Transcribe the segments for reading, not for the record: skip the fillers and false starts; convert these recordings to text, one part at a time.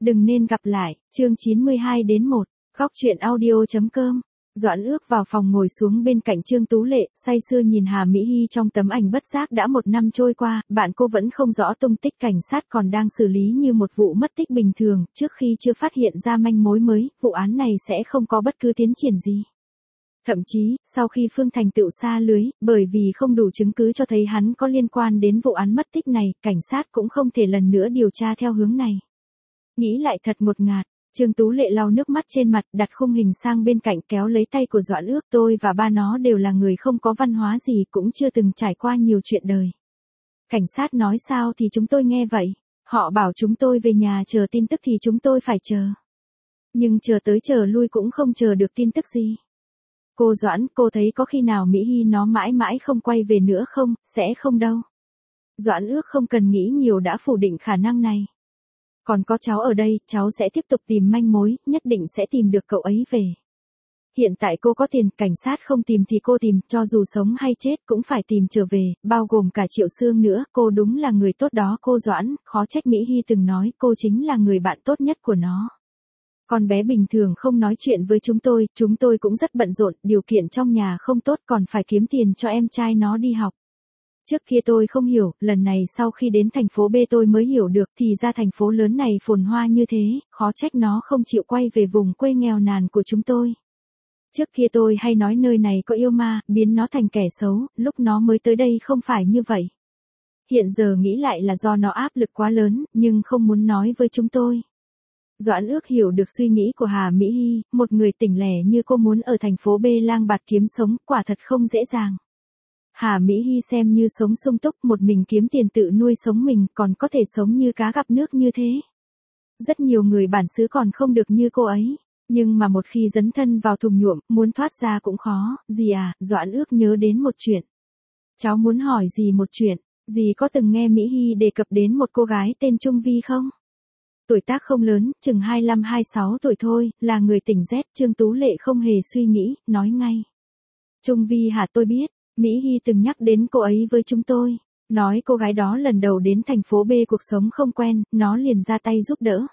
Đừng nên gặp lại, chương 92-1, góc truyện audio.com. Doãn Ước vào phòng ngồi xuống bên cạnh Trương Tú Lệ, say sưa nhìn Hà Mỹ Hy trong tấm ảnh bất giác đã 1 năm trôi qua, bạn cô vẫn không rõ tung tích, cảnh sát còn đang xử lý như một vụ mất tích bình thường, trước khi chưa phát hiện ra manh mối mới, vụ án này sẽ không có bất cứ tiến triển gì. Thậm chí, sau khi Phương Thành Tựu sa lưới, bởi vì không đủ chứng cứ cho thấy hắn có liên quan đến vụ án mất tích này, cảnh sát cũng không thể lần nữa điều tra theo hướng này. Nghĩ lại thật ngột ngạt. Trương Tú Lệ lau nước mắt trên mặt, đặt khung hình sang bên cạnh, kéo lấy tay của Doãn Ước. Tôi và ba nó đều là người không có văn hóa gì, cũng chưa từng trải qua nhiều chuyện đời. Cảnh sát nói sao thì chúng tôi nghe vậy. Họ bảo chúng tôi về nhà chờ tin tức thì chúng tôi phải chờ. Nhưng chờ tới chờ lui cũng không chờ được tin tức gì. Cô Doãn, cô thấy có khi nào Mỹ Hy nó mãi mãi không quay về nữa không? Sẽ không đâu. Doãn Ước không cần nghĩ nhiều đã phủ định khả năng này. Còn có cháu ở đây, cháu sẽ tiếp tục tìm manh mối, nhất định sẽ tìm được cậu ấy về. Hiện tại cô có tiền, cảnh sát không tìm thì cô tìm, cho dù sống hay chết cũng phải tìm trở về, bao gồm cả Triệu Sương nữa. Cô đúng là người tốt đó cô Doãn, khó trách Mỹ Hy từng nói cô chính là người bạn tốt nhất của nó. Con bé bình thường không nói chuyện với chúng tôi cũng rất bận rộn, điều kiện trong nhà không tốt còn phải kiếm tiền cho em trai nó đi học. Trước kia tôi không hiểu, lần này sau khi đến thành phố B tôi mới hiểu được, thì ra thành phố lớn này phồn hoa như thế, khó trách nó không chịu quay về vùng quê nghèo nàn của chúng tôi. Trước kia tôi hay nói nơi này có yêu ma, biến nó thành kẻ xấu, lúc nó mới tới đây không phải như vậy. Hiện giờ nghĩ lại là do nó áp lực quá lớn, nhưng không muốn nói với chúng tôi. Doãn Ước hiểu được suy nghĩ của Hà Mỹ Hy, một người tỉnh lẻ như cô muốn ở thành phố B lang bạt kiếm sống, quả thật không dễ dàng. Hà Mỹ Hy xem như sống sung túc, một mình kiếm tiền tự nuôi sống mình, còn có thể sống như cá gặp nước như thế. Rất nhiều người bản xứ còn không được như cô ấy, nhưng mà một khi dấn thân vào thùng nhuộm, muốn thoát ra cũng khó. Dì à, Doãn Ước nhớ đến một chuyện. Cháu muốn hỏi dì một chuyện, dì có từng nghe Mỹ Hy đề cập đến một cô gái tên Trung Vi không? Tuổi tác không lớn, chừng 25-26 tuổi thôi, là người tỉnh Z. Trương Tú Lệ không hề suy nghĩ, nói ngay. Trung Vi hả, tôi biết. Mỹ Hy từng nhắc đến cô ấy với chúng tôi, nói cô gái đó lần đầu đến thành phố B cuộc sống không quen, nó liền ra tay giúp đỡ.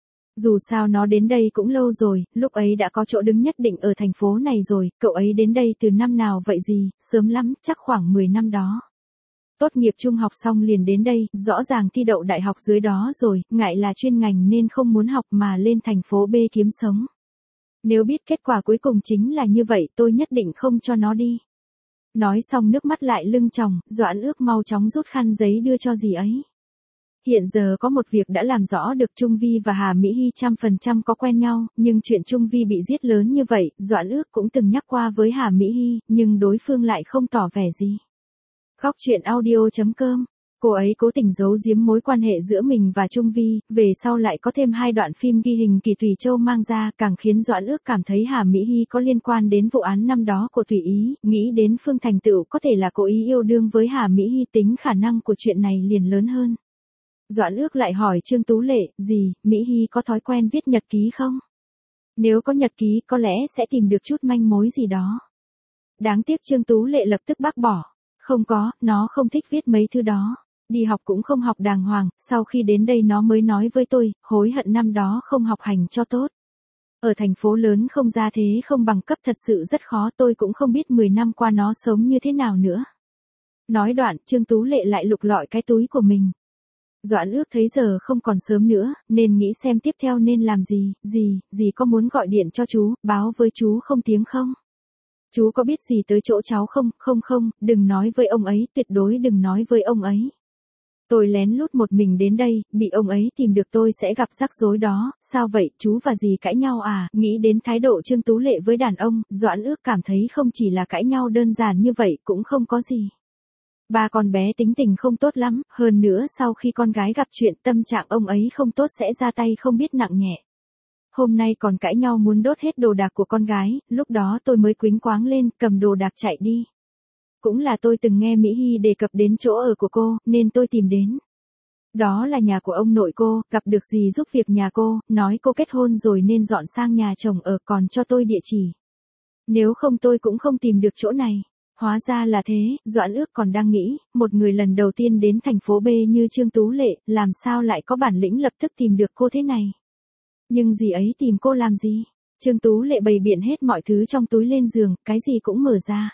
Dù sao nó đến đây cũng lâu rồi, lúc ấy đã có chỗ đứng nhất định ở thành phố này rồi. Cậu ấy đến đây từ năm nào vậy gì? Sớm lắm, chắc khoảng 10 năm đó. Tốt nghiệp trung học xong liền đến đây, rõ ràng thi đậu đại học dưới đó rồi, ngại là chuyên ngành nên không muốn học mà lên thành phố B kiếm sống. Nếu biết kết quả cuối cùng chính là như vậy tôi nhất định không cho nó đi. Nói xong nước mắt lại lưng tròng, Doãn Ước mau chóng rút khăn giấy đưa cho dì ấy. Hiện giờ có một việc đã làm rõ được, Trung Vi và Hà Mỹ Hy 100% có quen nhau, nhưng chuyện Trung Vi bị giết lớn như vậy, Doãn Ước cũng từng nhắc qua với Hà Mỹ Hy, nhưng đối phương lại không tỏ vẻ gì. Góc truyện audio.com. Cô ấy cố tình giấu giếm mối quan hệ giữa mình và Trung Vi, về sau lại có thêm 2 đoạn phim ghi hình Kỳ Thủy Châu mang ra, càng khiến Doãn Ước cảm thấy Hà Mỹ Hy có liên quan đến vụ án năm đó của Thủy Ý, nghĩ đến Phương Thành Tựu có thể là cố ý yêu đương với Hà Mỹ Hy, tính khả năng của chuyện này liền lớn hơn. Doãn Ước lại hỏi Trương Tú Lệ, gì, Mỹ Hy có thói quen viết nhật ký không? Nếu có nhật ký có lẽ sẽ tìm được chút manh mối gì đó. Đáng tiếc Trương Tú Lệ lập tức bác bỏ. Không có, nó không thích viết mấy thứ đó. Đi học cũng không học đàng hoàng, sau khi đến đây nó mới nói với tôi, hối hận năm đó không học hành cho tốt. Ở thành phố lớn không ra thế không bằng cấp thật sự rất khó, tôi cũng không biết 10 năm qua nó sống như thế nào nữa. Nói đoạn, Trương Tú Lệ lại lục lọi cái túi của mình. Doãn Ước thấy giờ không còn sớm nữa, nên nghĩ xem tiếp theo nên làm gì. Dì có muốn gọi điện cho chú, báo với chú không tiếng không? Chú có biết gì tới chỗ cháu không? Không, đừng nói với ông ấy, tuyệt đối đừng nói với ông ấy. Tôi lén lút một mình đến đây, bị ông ấy tìm được tôi sẽ gặp rắc rối đó. Sao vậy, chú và dì cãi nhau à? Nghĩ đến thái độ Trương Tú Lệ với đàn ông, Doãn Ước cảm thấy không chỉ là cãi nhau đơn giản như vậy, cũng không có gì. Ba con bé tính tình không tốt lắm, hơn nữa sau khi con gái gặp chuyện tâm trạng ông ấy không tốt sẽ ra tay không biết nặng nhẹ. Hôm nay còn cãi nhau muốn đốt hết đồ đạc của con gái, lúc đó tôi mới quýnh quáng lên, cầm đồ đạc chạy đi. Cũng là tôi từng nghe Mỹ Hy đề cập đến chỗ ở của cô, nên tôi tìm đến. Đó là nhà của ông nội cô, gặp được dì giúp việc nhà cô, nói cô kết hôn rồi nên dọn sang nhà chồng ở, còn cho tôi địa chỉ. Nếu không tôi cũng không tìm được chỗ này. Hóa ra là thế, Doãn Ước còn đang nghĩ, một người lần đầu tiên đến thành phố B như Trương Tú Lệ, làm sao lại có bản lĩnh lập tức tìm được cô thế này. Nhưng dì ấy tìm cô làm gì? Trương Tú Lệ bày biện hết mọi thứ trong túi lên giường, cái gì cũng mở ra.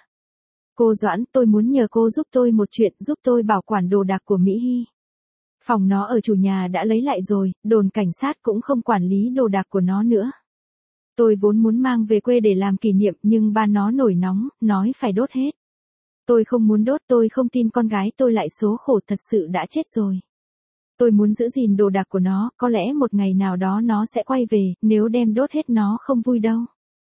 Cô Doãn, tôi muốn nhờ cô giúp tôi một chuyện, giúp tôi bảo quản đồ đạc của Mỹ Hy. Phòng nó ở chủ nhà đã lấy lại rồi, đồn cảnh sát cũng không quản lý đồ đạc của nó nữa. Tôi vốn muốn mang về quê để làm kỷ niệm nhưng ba nó nổi nóng, nói phải đốt hết. Tôi không muốn đốt, tôi không tin con gái tôi lại số khổ thật sự đã chết rồi. Tôi muốn giữ gìn đồ đạc của nó, có lẽ một ngày nào đó nó sẽ quay về, nếu đem đốt hết nó không vui đâu.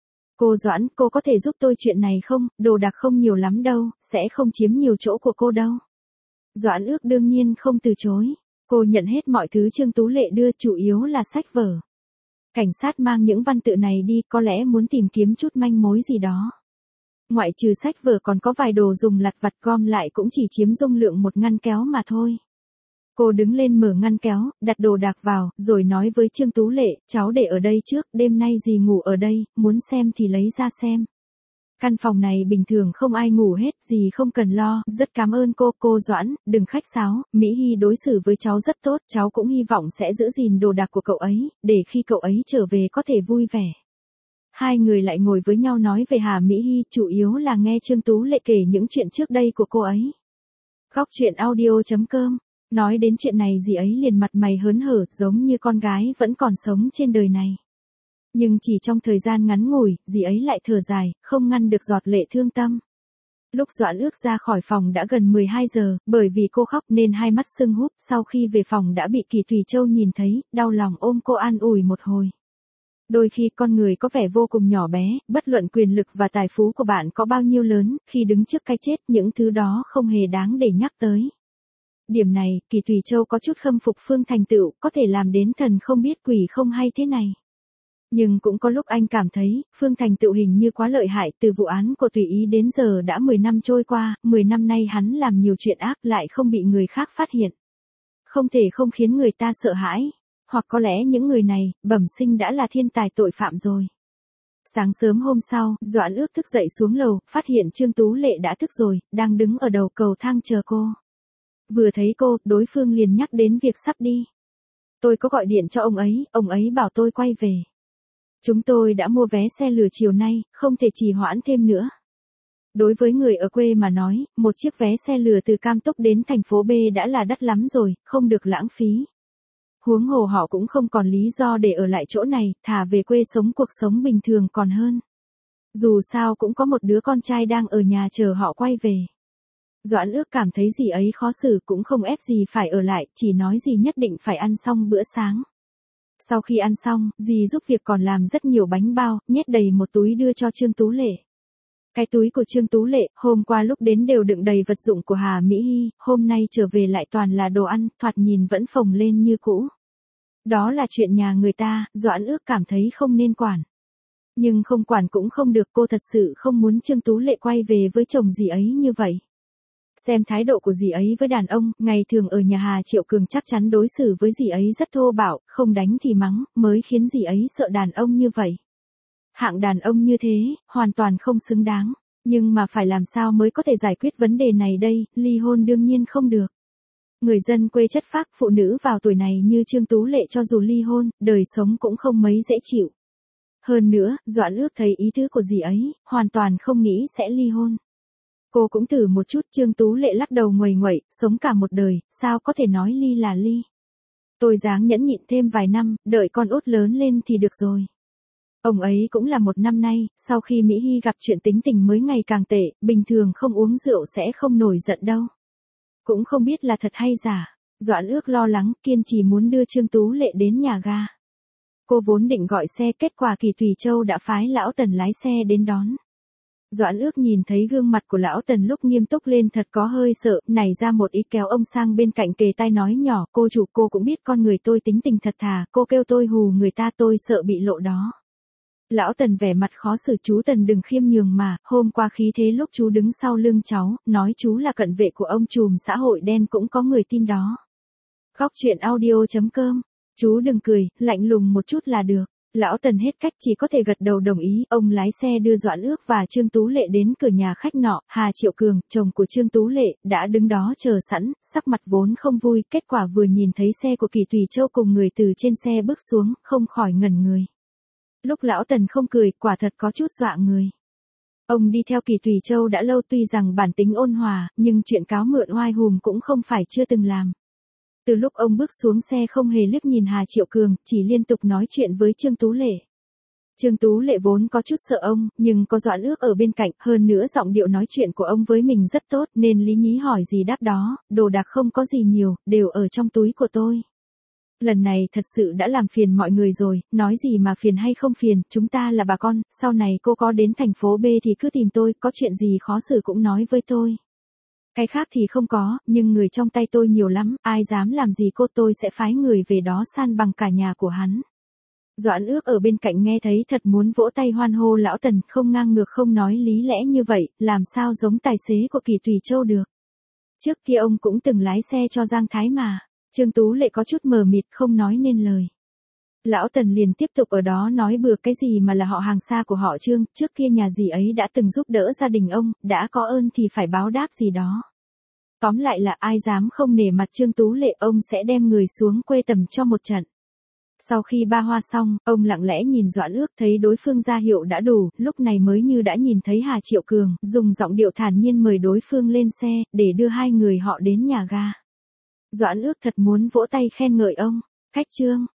Cô Doãn, cô có thể giúp tôi chuyện này không, đồ đạc không nhiều lắm đâu, sẽ không chiếm nhiều chỗ của cô đâu. Doãn Ước đương nhiên không từ chối. Cô nhận hết mọi thứ Trương Tú Lệ đưa, chủ yếu là sách vở. Cảnh sát mang những văn tự này đi, có lẽ muốn tìm kiếm chút manh mối gì đó. Ngoại trừ sách vở còn có vài đồ dùng lặt vặt gom lại cũng chỉ chiếm dung lượng một ngăn kéo mà thôi. Cô đứng lên mở ngăn kéo, đặt đồ đạc vào, rồi nói với Trương Tú Lệ, cháu để ở đây trước, đêm nay dì ngủ ở đây, muốn xem thì lấy ra xem. Căn phòng này bình thường không ai ngủ hết, dì không cần lo, rất cảm ơn cô Doãn, đừng khách sáo, Mỹ Hy đối xử với cháu rất tốt, cháu cũng hy vọng sẽ giữ gìn đồ đạc của cậu ấy, để khi cậu ấy trở về có thể vui vẻ. Hai người lại ngồi với nhau nói về Hà Mỹ Hy, chủ yếu là nghe Trương Tú Lệ kể những chuyện trước đây của cô ấy. Góc truyện audio.com. Nói đến chuyện này dì ấy liền mặt mày hớn hở, giống như con gái vẫn còn sống trên đời này. Nhưng chỉ trong thời gian ngắn ngủi, dì ấy lại thở dài, không ngăn được giọt lệ thương tâm. Lúc Doãn Ước ra khỏi phòng đã gần 12 giờ, bởi vì cô khóc nên hai mắt sưng húp, sau khi về phòng đã bị Kỳ Thùy Châu nhìn thấy, đau lòng ôm cô an ủi một hồi. Đôi khi con người có vẻ vô cùng nhỏ bé, bất luận quyền lực và tài phú của bạn có bao nhiêu lớn, khi đứng trước cái chết những thứ đó không hề đáng để nhắc tới. Điểm này, Kỳ Thùy Châu có chút khâm phục Phương Thành Tựu, có thể làm đến thần không biết quỷ không hay thế này. Nhưng cũng có lúc anh cảm thấy, Phương Thành Tựu hình như quá lợi hại, từ vụ án của Tùy Ý đến giờ đã 10 năm trôi qua, 10 năm nay hắn làm nhiều chuyện ác lại không bị người khác phát hiện. Không thể không khiến người ta sợ hãi, hoặc có lẽ những người này, bẩm sinh đã là thiên tài tội phạm rồi. Sáng sớm hôm sau, Doãn Ước thức dậy xuống lầu, phát hiện Trương Tú Lệ đã thức rồi, đang đứng ở đầu cầu thang chờ cô. Vừa thấy cô, đối phương liền nhắc đến việc sắp đi. Tôi có gọi điện cho ông ấy bảo tôi quay về. Chúng tôi đã mua vé xe lửa chiều nay, không thể trì hoãn thêm nữa. Đối với người ở quê mà nói, một chiếc vé xe lửa từ Cam Túc đến thành phố B đã là đắt lắm rồi, không được lãng phí. Huống hồ họ cũng không còn lý do để ở lại chỗ này, thà về quê sống cuộc sống bình thường còn hơn. Dù sao cũng có một đứa con trai đang ở nhà chờ họ quay về. Doãn Ước cảm thấy dì ấy khó xử cũng không ép dì phải ở lại, chỉ nói dì nhất định phải ăn xong bữa sáng. Sau khi ăn xong, dì giúp việc còn làm rất nhiều bánh bao, nhét đầy một túi đưa cho Trương Tú Lệ. Cái túi của Trương Tú Lệ, hôm qua lúc đến đều đựng đầy vật dụng của Hà Mỹ Hy, hôm nay trở về lại toàn là đồ ăn, thoạt nhìn vẫn phồng lên như cũ. Đó là chuyện nhà người ta, Doãn Ước cảm thấy không nên quản. Nhưng không quản cũng không được, cô thật sự không muốn Trương Tú Lệ quay về với chồng dì ấy như vậy. Xem thái độ của dì ấy với đàn ông, ngày thường ở nhà Hà Triệu Cường chắc chắn đối xử với dì ấy rất thô bạo, không đánh thì mắng, mới khiến dì ấy sợ đàn ông như vậy. Hạng đàn ông như thế, hoàn toàn không xứng đáng. Nhưng mà phải làm sao mới có thể giải quyết vấn đề này đây, ly hôn đương nhiên không được. Người dân quê chất phác, phụ nữ vào tuổi này như Trương Tú Lệ cho dù ly hôn, đời sống cũng không mấy dễ chịu. Hơn nữa, Doãn Ước thấy ý tứ của dì ấy, hoàn toàn không nghĩ sẽ ly hôn. Cô cũng thử một chút, Trương Tú Lệ lắc đầu nguầy nguậy, sống cả một đời, sao có thể nói ly là ly. Tôi dáng nhẫn nhịn thêm vài năm, đợi con út lớn lên thì được rồi. Ông ấy cũng là một năm nay, sau khi Mỹ Hy gặp chuyện tính tình mới ngày càng tệ, bình thường không uống rượu sẽ không nổi giận đâu. Cũng không biết là thật hay giả. Doãn Ước lo lắng, kiên trì muốn đưa Trương Tú Lệ đến nhà ga. Cô vốn định gọi xe, kết quả Kỳ Thùy Châu đã phái lão Tần lái xe đến đón. Doãn Ước nhìn thấy gương mặt của lão Tần lúc nghiêm túc lên thật có hơi sợ, nảy ra một ý kéo ông sang bên cạnh kề tai nói nhỏ, cô chủ, cô cũng biết con người tôi tính tình thật thà, cô kêu tôi hù người ta, tôi sợ bị lộ đó. Lão Tần vẻ mặt khó xử, chú Tần đừng khiêm nhường mà, hôm qua khí thế lúc chú đứng sau lưng cháu, nói chú là cận vệ của ông trùm xã hội đen cũng có người tin đó. Góc truyện audio.com, chú đừng cười, lạnh lùng một chút là được. Lão Tần hết cách chỉ có thể gật đầu đồng ý, ông lái xe đưa Doãn Ước và Trương Tú Lệ đến cửa nhà khách nọ, Hà Triệu Cường, chồng của Trương Tú Lệ, đã đứng đó chờ sẵn, sắc mặt vốn không vui, kết quả vừa nhìn thấy xe của Kỳ Tùy Châu cùng người từ trên xe bước xuống, không khỏi ngẩn người. Lúc Lão Tần không cười, quả thật có chút dọa người. Ông đi theo Kỳ Tùy Châu đã lâu, tuy rằng bản tính ôn hòa, nhưng chuyện cáo mượn oai hùm cũng không phải chưa từng làm. Từ lúc ông bước xuống xe không hề liếc nhìn Hà Triệu Cường, chỉ liên tục nói chuyện với Trương Tú Lệ. Trương Tú Lệ vốn có chút sợ ông, nhưng có Doãn Ước ở bên cạnh, hơn nữa giọng điệu nói chuyện của ông với mình rất tốt, nên lý nhí hỏi gì đáp đó, đồ đạc không có gì nhiều, đều ở trong túi của tôi. Lần này thật sự đã làm phiền mọi người rồi, nói gì mà phiền hay không phiền, chúng ta là bà con, sau này cô có đến thành phố B thì cứ tìm tôi, có chuyện gì khó xử cũng nói với tôi. Cái khác thì không có, nhưng người trong tay tôi nhiều lắm, ai dám làm gì cô tôi sẽ phái người về đó san bằng cả nhà của hắn. Doãn Ước ở bên cạnh nghe thấy thật muốn vỗ tay hoan hô. Lão Tần không ngang ngược không nói lý lẽ như vậy, làm sao giống tài xế của Kỳ Tùy Châu được. Trước kia ông cũng từng lái xe cho Giang Thái mà. Trương Tú Lệ có chút mờ mịt không nói nên lời. Lão Tần liền tiếp tục ở đó nói bừa cái gì mà là họ hàng xa của họ Trương, trước kia nhà dì ấy đã từng giúp đỡ gia đình ông, đã có ơn thì phải báo đáp gì đó. Tóm lại là ai dám không nể mặt Trương Tú Lệ, ông sẽ đem người xuống quê tầm cho một trận. Sau khi ba hoa xong, ông lặng lẽ nhìn Doãn Ước, thấy đối phương ra hiệu đã đủ, lúc này mới như đã nhìn thấy Hà Triệu Cường, dùng giọng điệu thản nhiên mời đối phương lên xe, để đưa hai người họ đến nhà ga. Doãn Ước thật muốn vỗ tay khen ngợi ông. Khách Trương,